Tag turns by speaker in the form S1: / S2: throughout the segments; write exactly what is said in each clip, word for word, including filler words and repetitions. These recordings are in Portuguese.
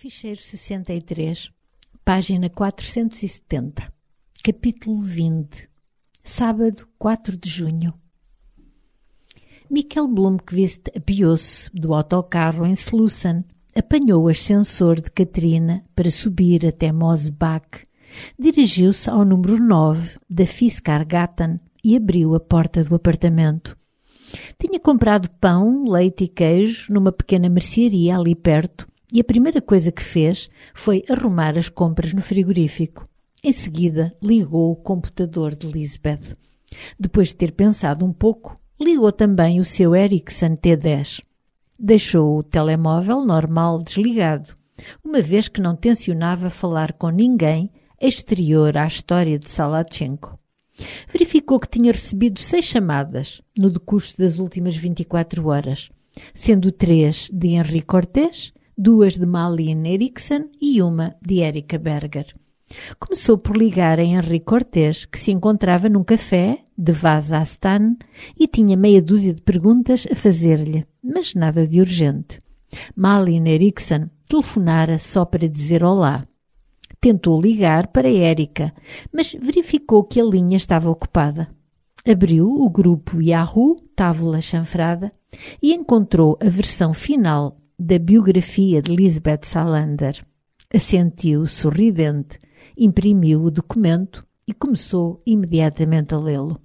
S1: Ficheiro sessenta e três, página quatrocentos e setenta, capítulo vinte, sábado quatro de junho. Michael Blomqvist apiou-se do autocarro em Slussen, apanhou o ascensor de Katrina para subir até Mosebach, dirigiu-se ao número nove da Fiskargatan e abriu a porta do apartamento. Tinha comprado pão, leite e queijo numa pequena mercearia ali perto e a primeira coisa que fez foi arrumar as compras no frigorífico. Em seguida, ligou o computador de Lisbeth. Depois de ter pensado um pouco, ligou também o seu Ericsson T dez. Deixou o telemóvel normal desligado, uma vez que não tencionava falar com ninguém exterior à história de Salatchenko. Verificou que tinha recebido seis chamadas no decurso das últimas vinte e quatro horas, sendo três de Henri Cortés, duas de Malin Eriksson e uma de Erika Berger. Começou por ligar a Henri Cortés, que se encontrava num café de Vasastan e tinha meia dúzia de perguntas a fazer-lhe, mas nada de urgente. Malin Eriksson telefonara só para dizer olá. Tentou ligar para Erika, mas verificou que a linha estava ocupada. Abriu o grupo Yahoo, tábua chanfrada, e encontrou a versão final da biografia de Lisbeth Salander. Assentiu sorridente, imprimiu o documento e começou imediatamente a lê-lo.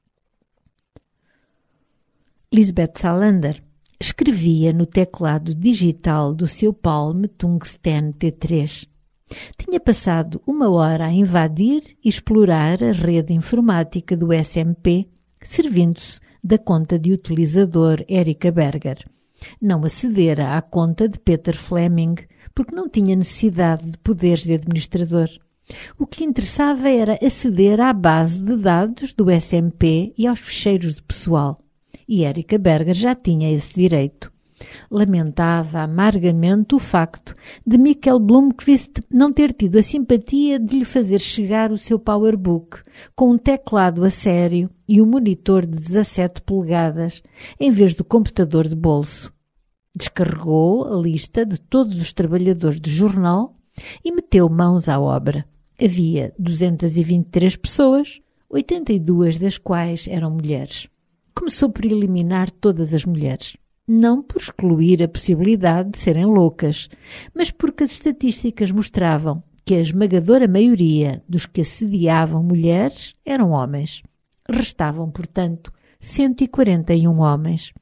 S1: Lisbeth Salander escrevia no teclado digital do seu Palm Tungsten T três. Tinha passado uma hora a invadir e explorar a rede informática do S M P, servindo-se da conta de utilizador Erika Berger. Não acedera à conta de Peter Fleming, porque não tinha necessidade de poderes de administrador. O que lhe interessava era aceder à base de dados do S M P e aos ficheiros de pessoal. E Erika Berger já tinha esse direito. Lamentava amargamente o facto de Michael Blomqvist não ter tido a simpatia de lhe fazer chegar o seu PowerBook com um teclado a sério e um monitor de dezassete polegadas, em vez do computador de bolso. Descarregou a lista de todos os trabalhadores do jornal e meteu mãos à obra. Havia duzentas e vinte e três pessoas, oitenta e duas das quais eram mulheres. Começou por eliminar todas as mulheres. Não por excluir a possibilidade de serem loucas, mas porque as estatísticas mostravam que a esmagadora maioria dos que assediavam mulheres eram homens. Restavam, portanto, cento e quarenta e um homens.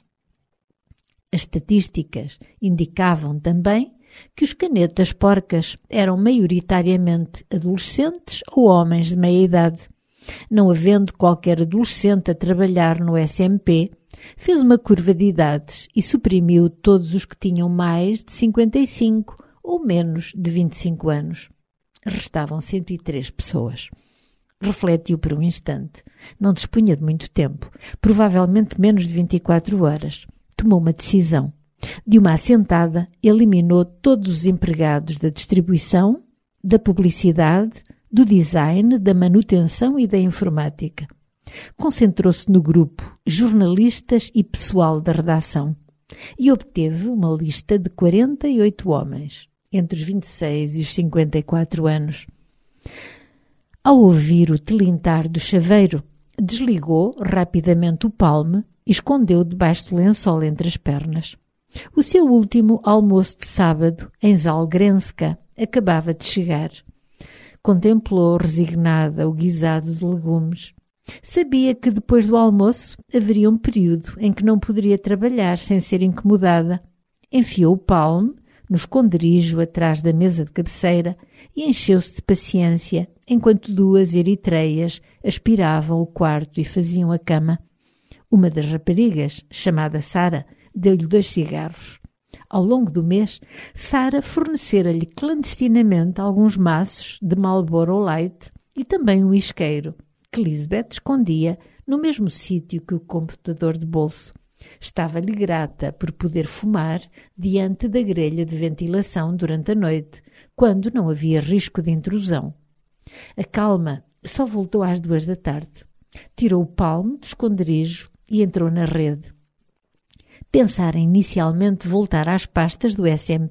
S1: As estatísticas indicavam também que os canetas porcas eram maioritariamente adolescentes ou homens de meia-idade. Não havendo qualquer adolescente a trabalhar no S M P, fez uma curva de idades e suprimiu todos os que tinham mais de cinquenta e cinco ou menos de vinte e cinco anos. Restavam cento e três pessoas. Refletiu por um instante. Não dispunha de muito tempo, provavelmente menos de vinte e quatro horas. Tomou uma decisão. De uma assentada, eliminou todos os empregados da distribuição, da publicidade, do design, da manutenção e da informática. Concentrou-se no grupo jornalistas e pessoal da redação e obteve uma lista de quarenta e oito homens, entre os vinte e seis e os cinquenta e quatro anos. Ao ouvir o tilintar do chaveiro, desligou rapidamente o palme e escondeu debaixo do lençol entre as pernas. O seu último almoço de sábado, em Zalgrenska, acabava de chegar. Contemplou resignada o guisado de legumes. Sabia que depois do almoço haveria um período em que não poderia trabalhar sem ser incomodada. Enfiou o palme no esconderijo atrás da mesa de cabeceira e encheu-se de paciência enquanto duas eritreias aspiravam o quarto e faziam a cama. Uma das raparigas, chamada Sara, deu-lhe dois cigarros. Ao longo do mês, Sara fornecera-lhe clandestinamente alguns maços de Marlboro Light e também um isqueiro, que Lisbeth escondia no mesmo sítio que o computador de bolso. Estava-lhe grata por poder fumar diante da grelha de ventilação durante a noite, quando não havia risco de intrusão. A calma só voltou às duas da tarde. Tirou o palmo do esconderijo e entrou na rede. Pensara inicialmente voltar às pastas do S M P,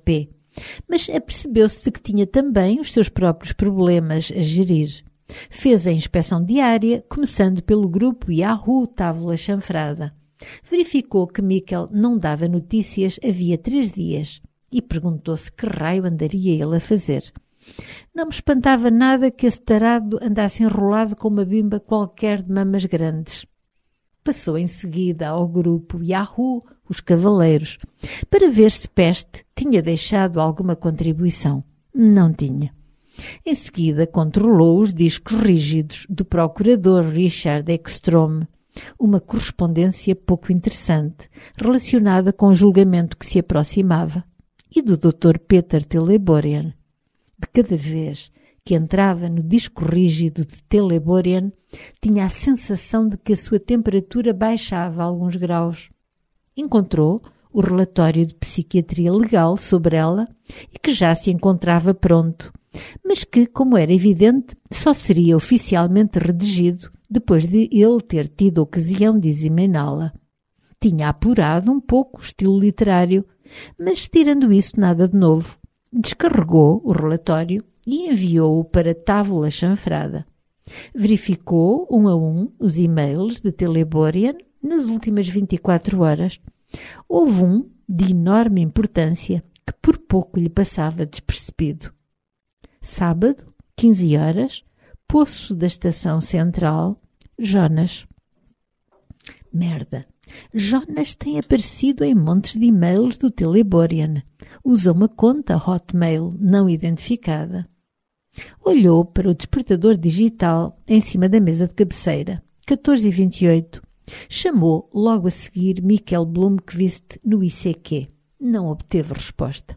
S1: Mas apercebeu-se de que tinha também os seus próprios problemas a gerir. Fez a inspeção diária, começando pelo grupo Yahoo Távola Chanfrada. Verificou que Mikkel não dava notícias havia três dias e perguntou-se que raio andaria ele a fazer. Não me espantava nada que esse tarado andasse enrolado com uma bimba qualquer de mamas grandes. Passou em seguida ao grupo Yahoo, os Cavaleiros, para ver se Peste tinha deixado alguma contribuição. Não tinha. Em seguida controlou os discos rígidos do procurador Richard Ekstrom, uma correspondência pouco interessante relacionada com o julgamento que se aproximava, e do doutor Peter Teleborian. De cada vez que entrava no disco rígido de Teleborian, tinha a sensação de que a sua temperatura baixava alguns graus. Encontrou o relatório de psiquiatria legal sobre ela e que já se encontrava pronto, mas que, como era evidente, só seria oficialmente redigido depois de ele ter tido ocasião de examiná-la. Tinha apurado um pouco o estilo literário, mas, tirando isso, nada de novo. Descarregou o relatório e enviou-o para Távola Chanfrada. Verificou um a um os e-mails de Teleborian nas últimas vinte e quatro horas. Houve um de enorme importância que por pouco lhe passava despercebido. Sábado, quinze horas, Poço da Estação Central, Jonas. Merda! Jonas tem aparecido em montes de e-mails do Teleborian. Usa uma conta Hotmail não identificada. Olhou para o despertador digital em cima da mesa de cabeceira. catorze e vinte e oito. Chamou logo a seguir Mikkel Blomqvist no I C Q. Não obteve resposta.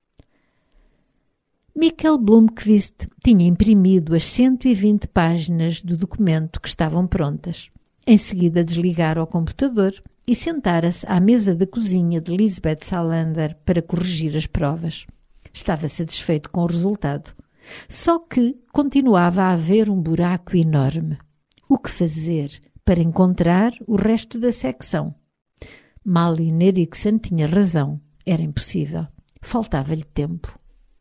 S1: Mikkel Blomqvist tinha imprimido as cento e vinte páginas do documento que estavam prontas. Em seguida desligara o computador e sentara-se à mesa da cozinha de Lisbeth Salander para corrigir as provas. Estava satisfeito com o resultado. Só que continuava a haver um buraco enorme. O que fazer para encontrar o resto da secção? Malin Eriksson tinha razão. Era impossível. Faltava-lhe tempo.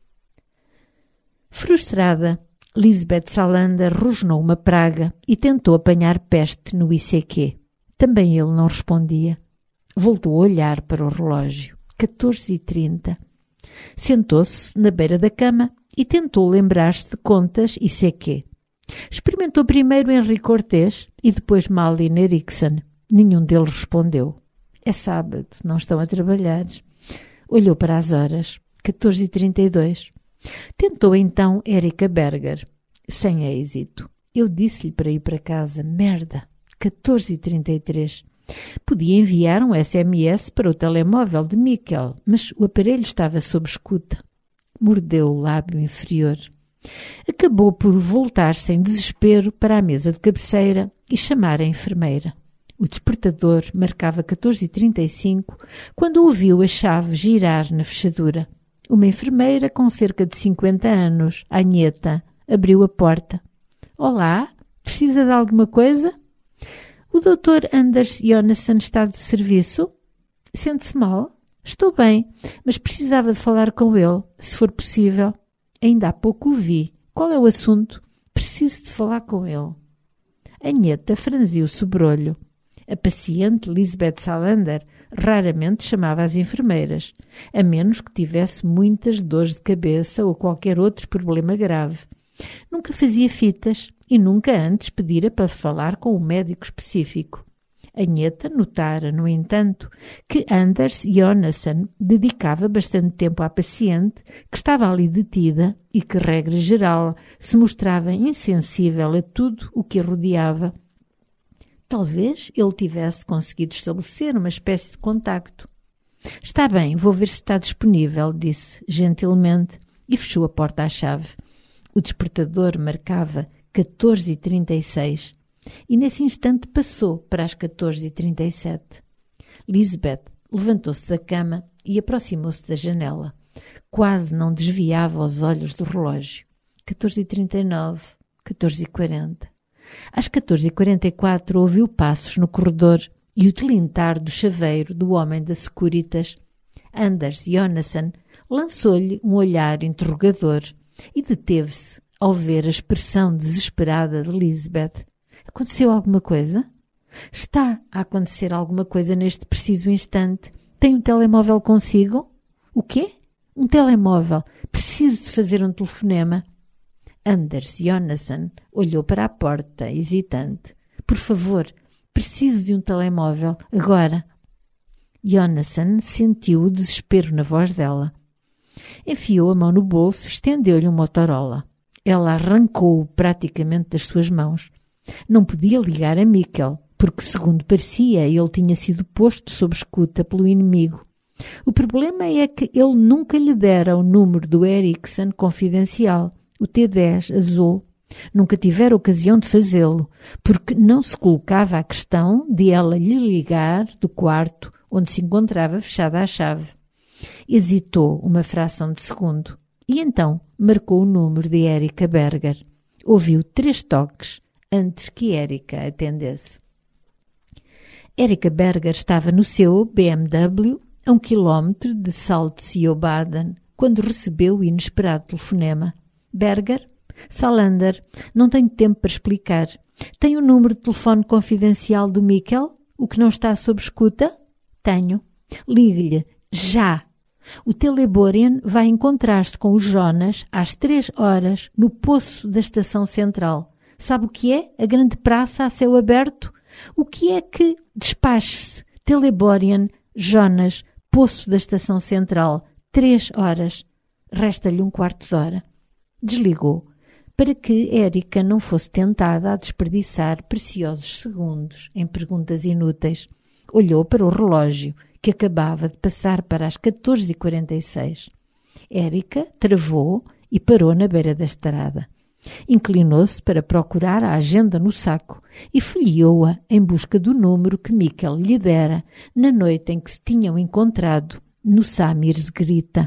S1: Frustrada, Lisbeth Salander rosnou uma praga e tentou apanhar Peste no I C Q. Também ele não respondia. Voltou a olhar para o relógio. catorze e trinta. Sentou-se na beira da cama e tentou lembrar-se de contas I C Q. Experimentou primeiro Henri Cortés e depois Malin Eriksson. Nenhum deles respondeu. É sábado, não estão a trabalhar. Olhou para as horas. catorze e trinta e dois. Tentou então Erika Berger. Sem êxito. Eu disse-lhe para ir para casa. Merda! catorze e trinta e três. Podia enviar um S M S para o telemóvel de Mikkel, mas o aparelho estava sob escuta. Mordeu o lábio inferior. Acabou por voltar-se em desespero para a mesa de cabeceira e chamar a enfermeira. O despertador marcava catorze e trinta e cinco quando ouviu a chave girar na fechadura. Uma enfermeira com cerca de cinquenta anos, Agneta, abriu a porta. Olá, precisa de alguma coisa? O doutor Anders Jonasson está de serviço? Sente-se mal? Estou bem, mas precisava de falar com ele, se for possível. Ainda há pouco o vi. Qual é o assunto? Preciso de falar com ele. Agneta franziu o sobrolho. A paciente Lisbeth Salander raramente chamava as enfermeiras, a menos que tivesse muitas dores de cabeça ou qualquer outro problema grave. Nunca fazia fitas e nunca antes pedira para falar com um médico específico. Agneta notara, no entanto, que Anders Jonasson dedicava bastante tempo à paciente que estava ali detida e que, regra geral, se mostrava insensível a tudo o que a rodeava. Talvez ele tivesse conseguido estabelecer uma espécie de contacto. Está bem, vou ver se está disponível, disse gentilmente e fechou a porta à chave. O despertador marcava catorze e trinta e seis e nesse instante passou para as catorze e trinta e sete. Lisbeth levantou-se da cama e aproximou-se da janela. Quase não desviava os olhos do relógio. catorze e trinta e nove, catorze e quarenta. Às catorze e quarenta e quatro ouviu passos no corredor e o tilintar do chaveiro do homem da Securitas. Anders Jonasson Lançou-lhe um olhar interrogador e deteve-se ao ver a expressão desesperada de Lisbeth. Aconteceu alguma coisa? Está a acontecer alguma coisa neste preciso instante. Tem um telemóvel consigo? O quê? Um telemóvel. Preciso de fazer um telefonema. Anders Jonasson olhou para a porta, hesitante. Por favor, preciso de um telemóvel, agora. Jonasson sentiu o desespero na voz dela. Enfiou a mão no bolso e estendeu-lhe um Motorola. Ela arrancou-o praticamente das suas mãos. Não podia ligar a Mikkel, porque, segundo parecia, ele tinha sido posto sob escuta pelo inimigo. O problema é que ele nunca lhe dera o número do Ericsson confidencial, o T dez azul. Nunca tivera ocasião de fazê-lo, porque não se colocava a questão de ela lhe ligar do quarto onde se encontrava fechada a chave. Hesitou uma fração de segundo e então marcou o número de Erika Berger. Ouviu três toques antes que Erika atendesse. Erika Berger estava no seu B M W a um quilómetro de Salzgitter-Baden quando recebeu o inesperado telefonema. Berger? Salander, não tenho tempo para explicar. Tem o número de telefone confidencial do Mikkel? O que não está sob escuta? Tenho. Ligue-lhe, já. O Teleborian vai encontrar-se com o Jonas às três horas no poço da estação central. Sabe o que é? A grande praça a céu aberto? O que é que despache-se? Teleborian, Jonas, poço da estação central, três horas. Resta-lhe um quarto de hora. Desligou, para que Erika não fosse tentada a desperdiçar preciosos segundos em perguntas inúteis. Olhou para o relógio, que acabava de passar para as catorze e quarenta e seis. Erika travou e parou na beira da estrada. Inclinou-se para procurar a agenda no saco e folheou-a em busca do número que Mikkel lhe dera na noite em que se tinham encontrado no Samirsgrita.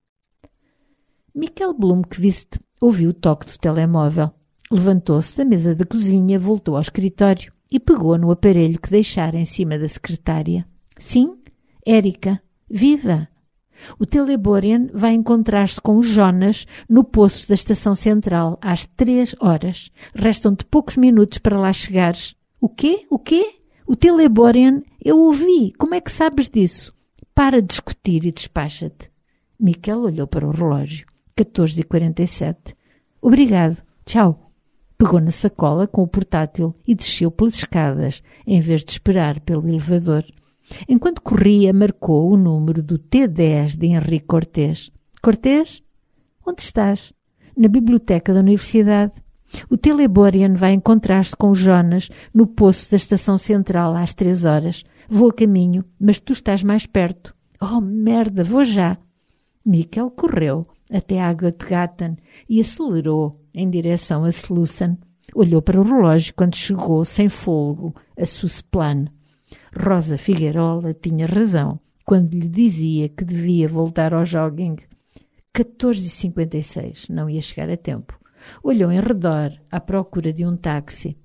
S1: Mikkel Blomqvist ouviu o toque do telemóvel. Levantou-se da mesa da cozinha, voltou ao escritório e pegou no aparelho que deixara em cima da secretária. Sim, Erika, viva! O Teleborian vai encontrar-se com o Jonas no poço da estação central às três horas. Restam-te poucos minutos para lá chegares. O quê? O quê? O Teleborian? Eu ouvi. Como é que sabes disso? Para de discutir e despacha-te. Mikkel olhou para o relógio. catorze e quarenta e sete. Obrigado. Tchau. Pegou na sacola com o portátil e desceu pelas escadas, em vez de esperar pelo elevador. Enquanto corria, marcou o número do T dez de Henrique Cortés. Cortés? Onde estás? Na biblioteca da universidade. O Teleborian vai encontrar-se com o Jonas no poço da estação central às três horas. Vou a caminho, mas tu estás mais perto. Oh, merda, vou já. Mikkel correu até a Göttgaten e acelerou em direção a Slussen. Olhou para o relógio quando chegou sem fôlego a Susplan. Rosa Figueirola tinha razão quando lhe dizia que devia voltar ao jogging. catorze e cinquenta e seis, não ia chegar a tempo. Olhou em redor à procura de um táxi.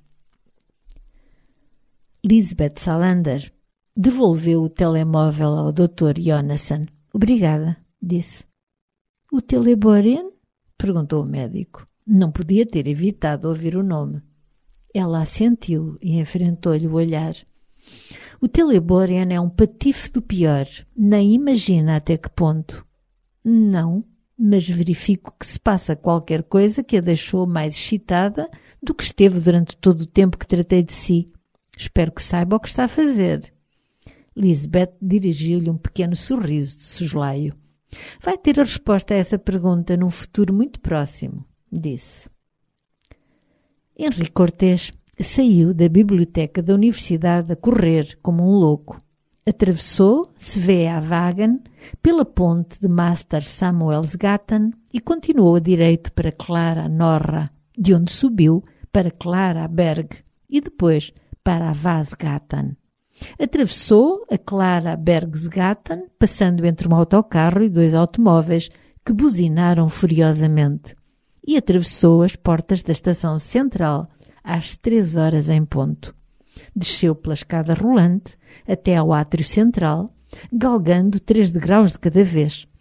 S1: Lisbeth Salander devolveu o telemóvel ao doutor Jonasson. Obrigada, disse. O Teleborian? Perguntou o médico. Não podia ter evitado ouvir o nome. Ela assentiu e enfrentou-lhe o olhar. O Teleborian é um patife do pior. Nem imagina até que ponto. Não, mas verifico que se passa qualquer coisa que a deixou mais excitada do que esteve durante todo o tempo que tratei de si. Espero que saiba o que está a fazer. Lisbeth dirigiu-lhe um pequeno sorriso de soslaio. Vai ter a resposta a essa pergunta num futuro muito próximo, disse. Henrique Cortés saiu da biblioteca da universidade a correr como um louco. Atravessou Sveavägen pela ponte de Master Samuelsgatan e continuou a direito para Clara Norra, de onde subiu para Clara Berg e depois para a Vasgatan. Atravessou a Clara Bergsgatan, passando entre um autocarro e dois automóveis que buzinaram furiosamente, e atravessou as portas da estação central às três horas em ponto. Desceu pela escada rolante até ao átrio central, galgando três degraus de cada vez.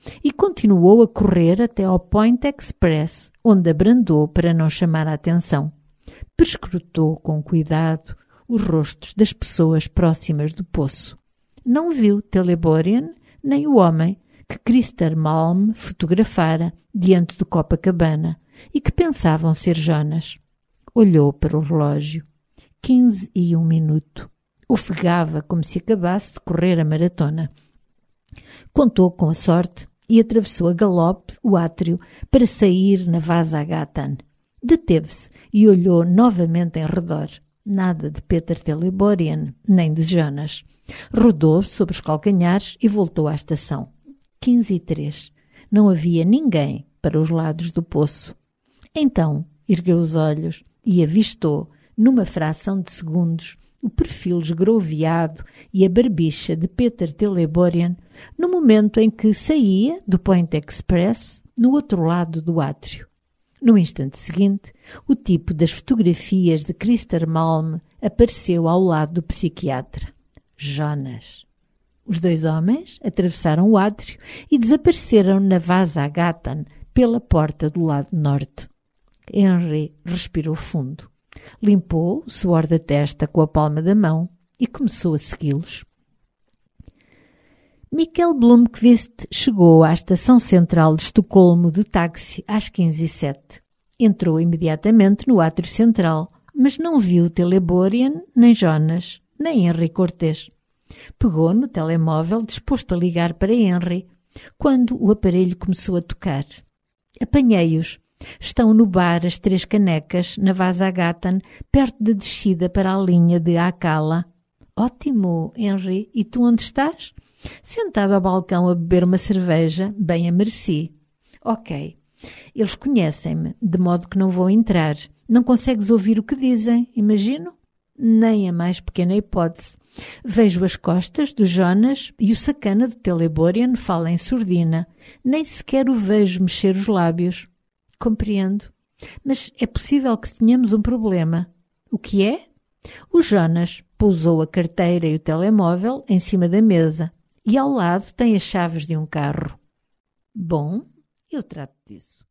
S1: e continuou a correr até ao Point Express, onde abrandou para não chamar a atenção. Perscrutou com cuidado os rostos das pessoas próximas do poço. Não viu Teleborian nem o homem que Christer Malm fotografara diante de Copacabana e que pensavam ser Jonas. Olhou para o relógio. Quinze e um minuto. Ofegava como se acabasse de correr a maratona. Contou com a sorte e atravessou a galope o átrio para sair na Vasagatan. Deteve-se e olhou novamente em redor. Nada de Peter Teleborian, nem de Jonas. Rodou sobre os calcanhares e voltou à estação. Quinze e três. Não havia ninguém para os lados do poço. Então ergueu os olhos e avistou, numa fração de segundos, o perfil esgroviado e a barbicha de Peter Teleborian no momento em que saía do Point Express no outro lado do átrio. No instante seguinte, o tipo das fotografias de Christer Malm apareceu ao lado do psiquiatra. Jonas. Os dois homens atravessaram o átrio e desapareceram na Vasagatan pela porta do lado norte. Henry respirou fundo. Limpou o suor da testa com a palma da mão e começou a segui-los. Mikael Blomqvist chegou à estação central de Estocolmo de táxi às quinze e sete. Entrou imediatamente no átrio central, mas não viu Teleborian, nem Jonas, nem Henry Cortés. Pegou no telemóvel disposto a ligar para Henry, quando o aparelho começou a tocar. Apanhei-os. Estão no bar As Três Canecas, na Vasagatan, perto da descida para a linha de Akala. Ótimo, Henry. E tu onde estás? Sentado ao balcão a beber uma cerveja, bem a mereci. Ok. Eles conhecem-me, de modo que não vou entrar. Não consegues ouvir o que dizem, imagino? Nem a mais pequena hipótese. Vejo as costas do Jonas e o sacana do Teleborian fala em surdina. Nem sequer o vejo mexer os lábios. Compreendo. Mas é possível que tenhamos um problema. O que é? O Jonas pousou a carteira e o telemóvel em cima da mesa e ao lado tem as chaves de um carro. Bom, eu trato disso.